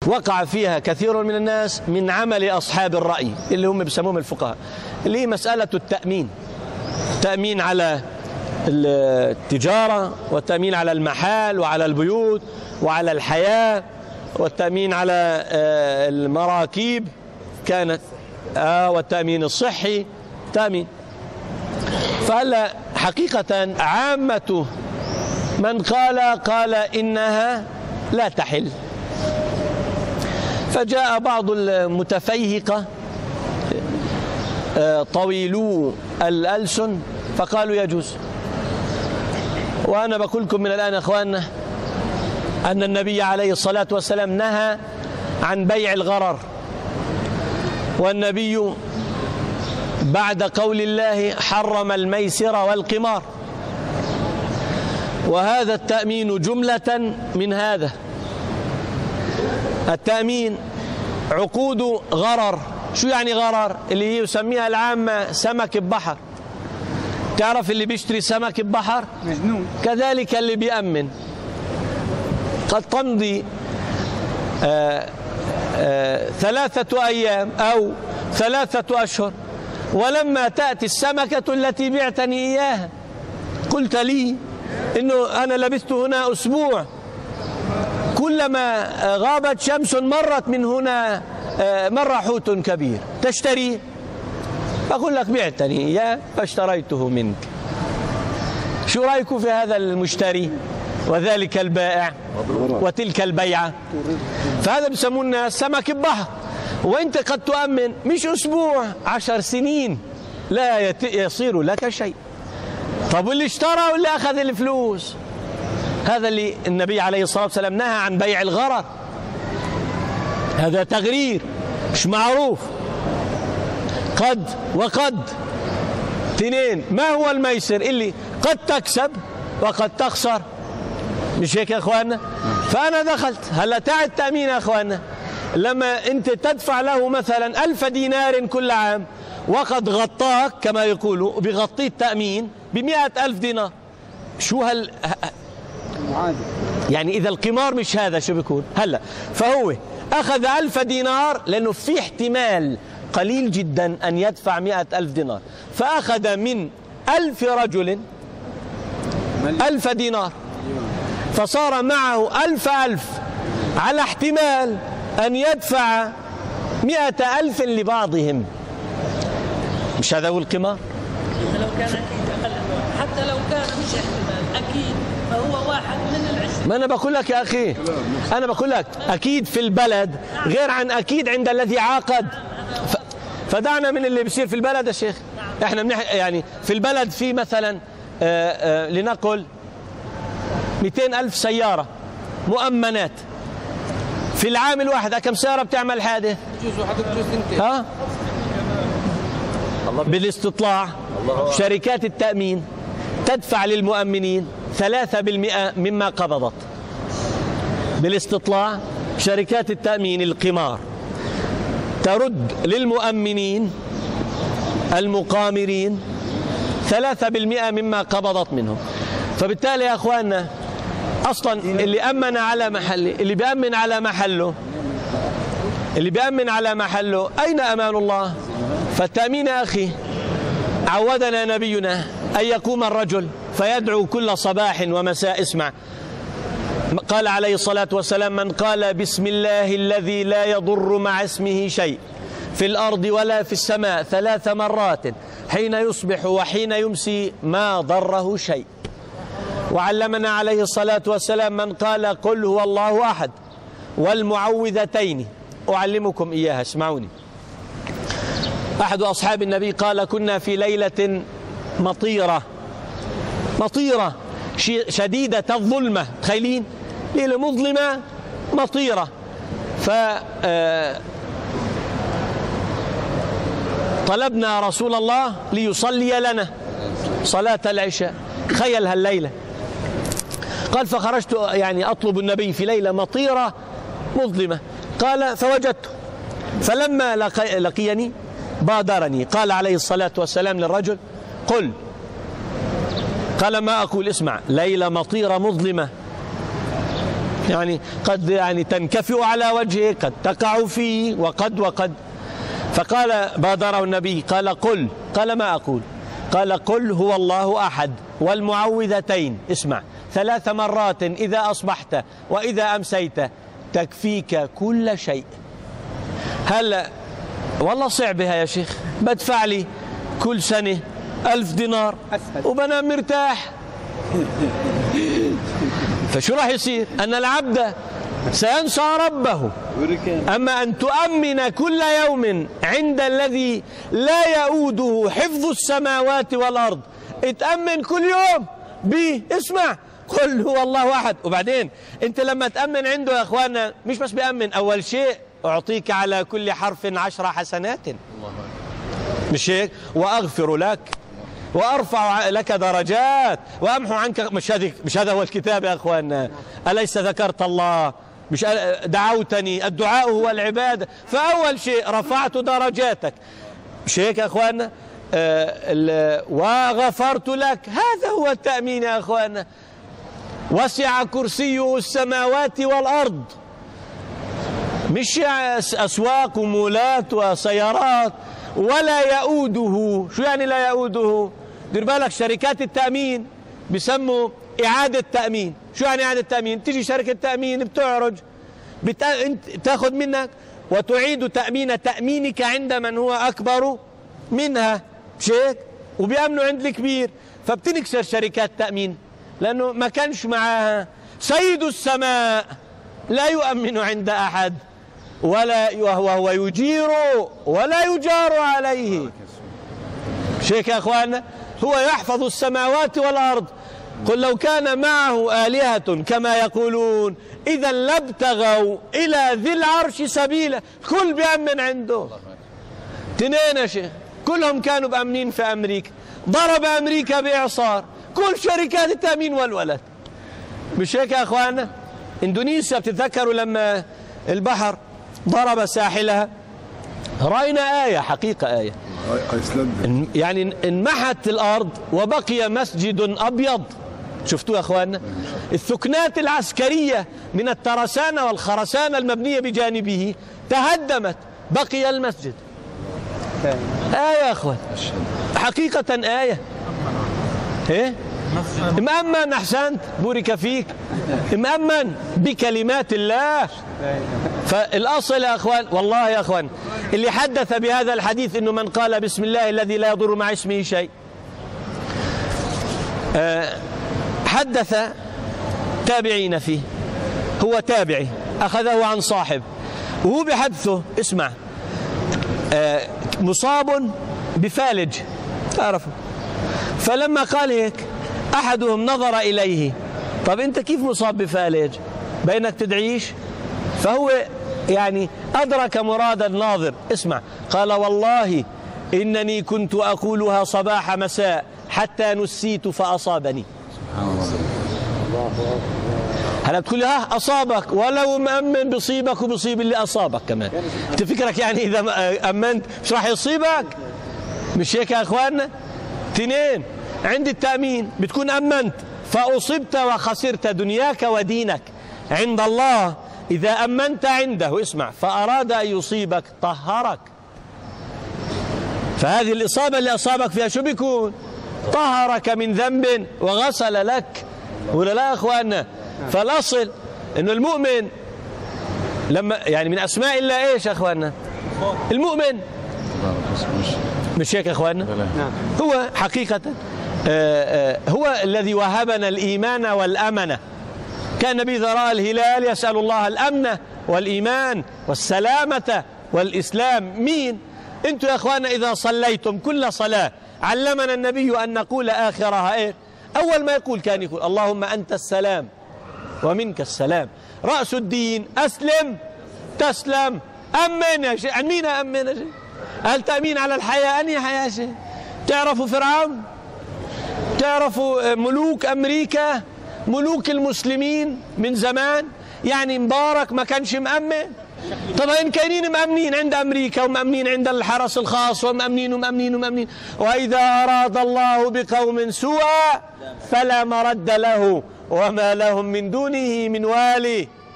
وقع فيها كثير من الناس من عمل أصحاب الرأي اللي هم بيسموهم الفقهاء، اللي هي مسألة التأمين، التأمين على التجارة، والتأمين على المحال وعلى البيوت وعلى الحياة، والتأمين على المراكيب كانت، والتأمين الصحي تأمين. فهلا حقيقة عامة من قال إنها لا تحل، فجاء بعض المتفيهقة طويلو الألسن فقالوا يجوز. وأنا بقول لكم من الآن يا أخواننا أن النبي عليه الصلاة والسلام نهى عن بيع الغرر، والنبي بعد قول الله حرم الميسر والقمار، وهذا التأمين جملة من هذا التأمين عقود غرر. شو يعني غرر؟ اللي يسميها العامة سمك ببحر. تعرف اللي بيشتري سمك ببحر مجنون، كذلك اللي بيأمن قد تمضي 3 أيام أو 3 أشهر ولما تأتي السمكة التي بعتني إياها قلت لي إنه أنا لبثت هنا أسبوع، كلما غابت شمس مرت من هنا مر حوت كبير، تشتري؟ أقول لك بعتني إياه فاشتريته منك. شو رأيكم في هذا المشتري وذلك البائع وتلك البيعة؟ فهذا بسمونا سمك ببحر، وانت قد تؤمن مش أسبوع 10 سنين لا يصير لك شيء. طب واللي اشترى واللي أخذ الفلوس؟ هذا اللي النبي عليه الصلاة والسلام نهى عن بيع الغرر، هذا تغرير مش معروف. قد وقد اثنين. ما هو الميسر؟ اللي قد تكسب وقد تخسر، مش هيك يا اخواننا؟ فانا دخلت هلا تاع التأمين يا اخواننا، لما انت تدفع له مثلا 1000 دينار كل عام وقد غطاك كما يقولوا وبيغطيه التأمين ب100,000 دينار، شو يعني إذا القمار مش هذا شو بيكون؟ هلا فهو أخذ 1000 دينار لأنه في احتمال قليل جدا أن يدفع 100,000 دينار، فأخذ من 1000 رجل 1000 دينار، فصار معه 1000 على احتمال أن يدفع 100,000 لبعضهم. مش هذا هو القمار؟ حتى لو كان مش احتمال أكيد فهو واحد من العشرين. ما أنا بقول لك يا أخي، أنا بقول لك أكيد في البلد غير عن أكيد عند الذي عاقد. فدعنا من اللي بيصير في البلد يا شيخ. احنا يعني في البلد في مثلا لنقل 200,000 سيارة مؤمنات، في العام الواحد كم سيارة بتعمل حادث؟ ها؟ بالاستطلاع شركات التأمين تدفع للمؤمنين 3% مما قبضت. بالاستطلاع شركات التأمين القمار ترد للمؤمنين المقامرين 3% مما قبضت منهم. فبالتالي يا أخواننا أصلا اللي أمن على محله، اللي بيأمن على محله، اللي بيأمن على محله أين أمان الله؟ فالتأمين يا أخي عودنا نبينا أن يقوم الرجل فيدعو كل صباح ومساء. اسمع، قال عليه الصلاة والسلام: من قال بسم الله الذي لا يضر مع اسمه شيء في الأرض ولا في السماء 3 مرات حين يصبح وحين يمسي ما ضره شيء. وعلمنا عليه الصلاة والسلام: من قال قل هو الله أحد والمعوذتين. أعلمكم إياها، اسمعوني. أحد أصحاب النبي قال: كنا في ليلة مطيرة شديدة الظلمة، تخيلين ليلة مظلمة مطيرة، طلبنا رسول الله ليصلي لنا صلاة العشاء. تخيل هالليلة، قال: فخرجت يعني أطلب النبي في ليلة مطيرة مظلمة. قال: فوجدته، فلما لقيني بادرني. قال عليه الصلاة والسلام للرجل: قل. قال: ما أقول، اسمع، ليلة مطيرة مظلمة يعني قد يعني تنكفئ على وجهه، قد تقع فيه، وقد. فقال بادره النبي قال قل، قال ما أقول، قال قل هو الله أحد والمعوذتين، اسمع، 3 مرات إذا أصبحت وإذا أمسيت تكفيك كل شيء. هلا والله صعبها يا شيخ، بدفع لي كل سنة 1000 دينار وبنام مرتاح. فشو راح يصير؟ أن العبد سينسى ربه. أما أن تؤمن كل يوم عند الذي لا يؤوده حفظ السماوات والأرض، تأمن كل يوم اسمع، قل هو الله أحد. وبعدين أنت لما تأمن عنده يا أخوانا مش بس بيأمن، أول شيء أعطيك على كل حرف 10 حسنات، مش هيك؟ وأغفر لك وأرفع لك درجات وأمحو عنك. مش هذا هو الكتاب يا أخوانا؟ أليس ذكرت الله؟ مش دعوتني؟ الدعاء هو العبادة. فأول شيء رفعت درجاتك، مش هيك يا أخوانا؟ وغفرت لك. هذا هو التأمين يا أخوانا. وسع كرسيه السماوات والأرض، مش أسواق ومولات وسيارات. ولا يؤوده. شو يعني لا يؤوده؟ دير بالك شركات التأمين بيسموا إعادة تأمين. شو يعني إعادة تأمين؟ تيجي شركة تأمين بتعرج تاخذ منك وتعيد تأمينك عند من هو أكبر منها، مش هيك؟ وبيأمنوا عند الكبير، فبتنكسر شركات تأمين لأنه ما كانش معاها. سيد السماء لا يؤمن عند أحد وهو يجير ولا يجار عليه. مش هيك يا أخوانا؟ هو يحفظ السماوات والأرض. قل لو كان معه آلهة كما يقولون إذا لابتغوا إلى ذي العرش سبيلا. كل بيأمن عنده. 2 يا شيخ كلهم كانوا بأمنين في أمريكا، ضرب أمريكا بإعصار كل شركات التأمين والولد. مش هيك يا أخوانا؟ إندونيسيا بتتذكروا لما البحر ضرب ساحلها؟ رأينا آية، حقيقة آية، يعني انمحت الأرض وبقي مسجد أبيض. شفتوا يا أخوانا؟ الثكنات العسكرية من الترسانة والخرسانة المبنية بجانبه تهدمت، بقي المسجد. آية يا أخوان، حقيقة آية. إيه؟ مأمن، أحسنت، بورك فيك، مأمن بكلمات الله. فالأصل يا أخوان، والله يا أخوان، اللي حدث بهذا الحديث إنه من قال بسم الله الذي لا يضر مع اسمه شيء، حدث تابعين فيه، هو تابعي أخذه عن صاحب، وهو بحدثه اسمع، مصاب بفالج، تعرفوا؟ فلما قال هيك أحدهم نظر إليه، طب أنت كيف مصاب بفالج؟ بينك تدعيش؟ فهو يعني أدرك مراد الناظر. اسمع، قال والله إنني كنت أقولها صباح مساء حتى نسيت فأصابني. هلا بتقول لي ها أصابك، ولو مأمن بصيبك وبصيب اللي أصابك كمان. أنت فكرك يعني إذا أمنت مش راح يصيبك؟ مش هيك يا أخواننا؟ 2 عند التأمين بتكون أمنت فأصبت وخسرت دنياك ودينك عند الله. إذا أمنت عنده، اسمع، فأراد أن يصيبك طهرك. فهذه الإصابة اللي أصابك فيها شو بيكون؟ طهرك من ذنب وغسل لك، ولا لا يا أخواننا؟ فالأصل إنه المؤمن لما يعني من أسماء الله إيش يا أخواننا؟ المؤمن. مش هيك يا أخواننا؟ هو حقيقة هو الذي وهبنا الإيمان والأمنة. كان النبي إذا رأى الهلال يسأل الله الأمن والإيمان والسلامة والإسلام. مين؟ أنتم يا أخوانا إذا صليتم كل صلاة علمنا النبي أن نقول آخرها إيه؟ أول ما يقول كان يقول اللهم أنت السلام ومنك السلام، رأس الدين أسلم تسلم. أمن يا شيخ، عن مين أمن يا شيخ؟ هل تأمين على الحياة؟ أنهي حياة يا شيخ؟ تعرفوا فرعون؟ تعرفوا ملوك أمريكا؟ ملوك المسلمين من زمان؟ يعني مبارك ما كانش مأمن؟ طبعا كاينين مأمنين عند أمريكا ومأمنين عند الحرس الخاص ومأمنين. وإذا أراد الله بقوم سوءا فلا مرد له وما لهم من دونه من والي.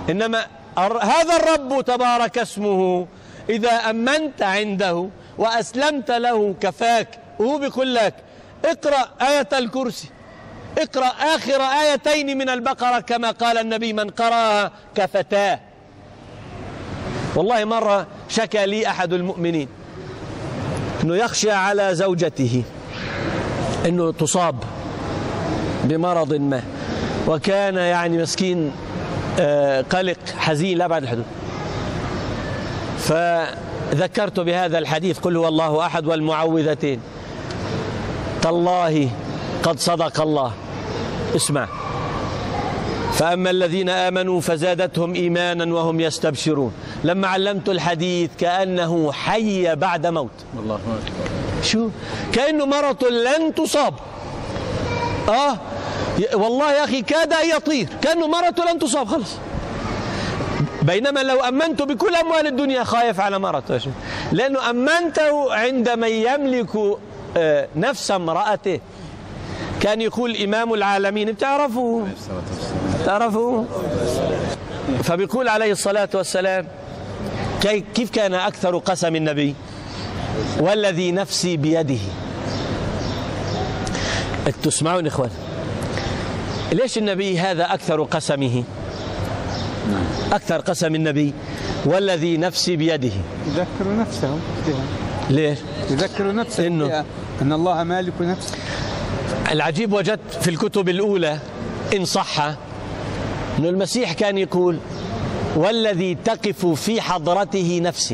إنما هذا الرب تبارك اسمه إذا أمنت عنده وأسلمت له كفاك، وهو بيقول لك اقرأ آية الكرسي، اقرأ آخر آيتين من البقرة كما قال النبي من قرأها كفتاه. والله مرة شكى لي أحد المؤمنين أنه يخشى على زوجته أنه تصاب بمرض ما، وكان يعني مسكين قلق حزين لا بعد الحدود، فذكرت بهذا الحديث قل هو الله أحد والمعوذتين. تالله قد صدق الله. اسمع، فأما الذين آمنوا فزادتهم إيمانا وهم يستبشرون. لما علمت الحديث كأنه حي بعد موت. الله أكبر. شو كأنه مرض لن تصاب. والله يا أخي كاد أن يطير، كأنه مرض لن تصاب خلص. بينما لو أمنت بكل أموال الدنيا خايف على مرض، لأنه أمنته عند من يملك نفس امرأته. كان يقول إمام العالمين، بتعرفوا فبيقول عليه الصلاة والسلام كيف كان أكثر قسم النبي؟ والذي نفسي بيده. تسمعون إخوان، ليش النبي هذا أكثر قسمه؟ أكثر قسم النبي والذي نفسي بيده. يذكر نفسه. ليش؟ يذكر نفسه إنه أن الله مالك نفسه. العجيب وجدت في الكتب الأولى إن صح أن المسيح كان يقول والذي تقف في حضرته نفسي.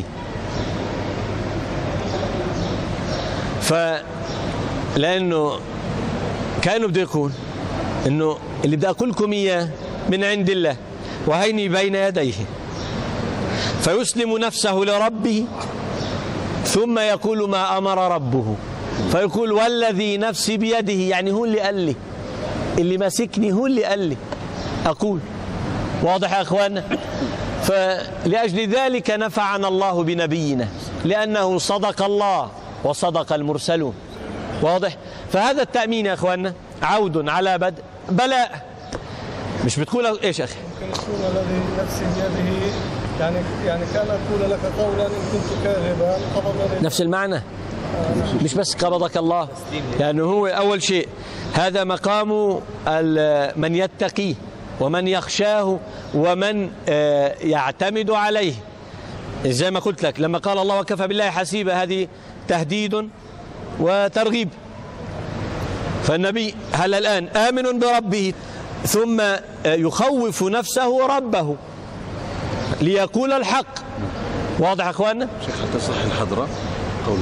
لأنه كانوا بده يقول إنه اللي بدي أقول لكم إياه من عند الله وهيني بين يديه، فيسلم نفسه لربه ثم يقول ما أمر ربه، فيقول والذي نفسي بيده، يعني هو اللي قال لي، اللي ماسكني هو اللي قال لي أقول. واضح يا أخوانا؟ فلأجل ذلك نفعنا الله بنبينا، لأنه صدق الله وصدق المرسلون. واضح؟ فهذا التأمين يا أخوانا عود على بدء بلاء. مش بتقول إيش أخي؟ ممكن يكون الذي نفسي بيده يعني كان أقول لك قولا إن كنت كاذبا قبضني. نفس المعنى، مش بس قبضك الله، يعني هو أول شيء هذا مقام من يتقيه ومن يخشاه ومن يعتمد عليه. زي ما قلت لك لما قال الله وكفى بالله حسيبا، هذه تهديد وترغيب. فالنبي هل الآن آمن بربه ثم يخوف نفسه ربه ليقول الحق. واضح يا أخواننا؟ شيخ حتى صح الحضرة، قول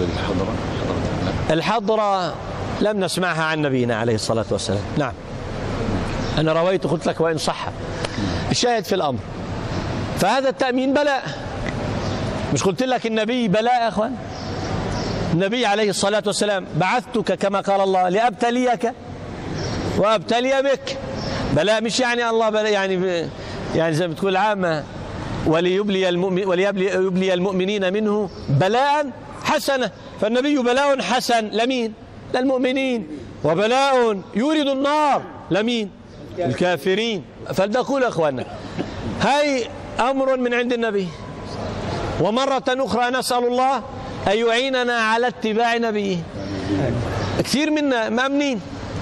الحضرة لم نسمعها عن نبينا عليه الصلاة والسلام. نعم أنا رويت قلت لك وإن صح. الشاهد في الأمر فهذا التأمين بلاء. مش قلت لك النبي بلاء يا أخوان؟ النبي عليه الصلاة والسلام بعثتك كما قال الله لأبتليك وأبتلي بك. بلاء مش يعني الله بلاء يعني زي ما بتقول عامة وليبلي المؤمنين منه بلاء حسنة. فالنبي بلاء حسن لمين؟ للمؤمنين، وبلاء يورد النار لمين؟ الكافرين. فلنقول أخوانا هاي أمر من عند النبي، ومرة أخرى نسأل الله أن يعيننا على اتباع نبيه. كثير منا مأمنين.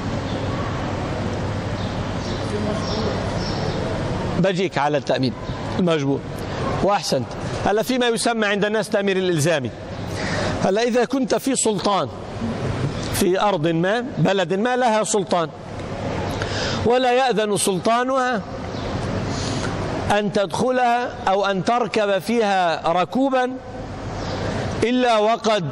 بجيك على التأمين المجبور وأحسنت. هلا فيما يسمى عند الناس تأمير الإلزامي. هلا إذا كنت في سلطان في أرض ما بلد ما لها سلطان ولا يأذن سلطانها أن تدخلها أو أن تركب فيها ركوبا إلا وقد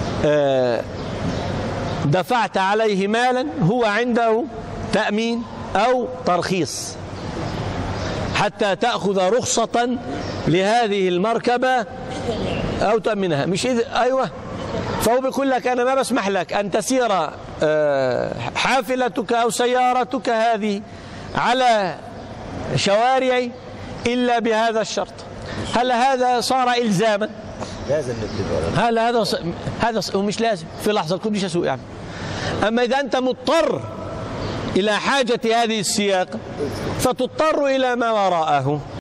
دفعت عليه مالا هو عنده تأمين أو ترخيص حتى تأخذ رخصة لهذه المركبة أو تأمنها. مش أيوة. فهو بيقول لك أنا ما بسمح لك أن تسير حافلتك أو سيارتك هذه على شوارعي إلا بهذا الشرط. هل هذا صار إلزاما؟ لازم نتبعه. هذا ومش لازم في لحظة تكون مش أسوء يعني. أما إذا أنت مضطر إلى حاجة هذه السياقة فتضطر إلى ما وراءه.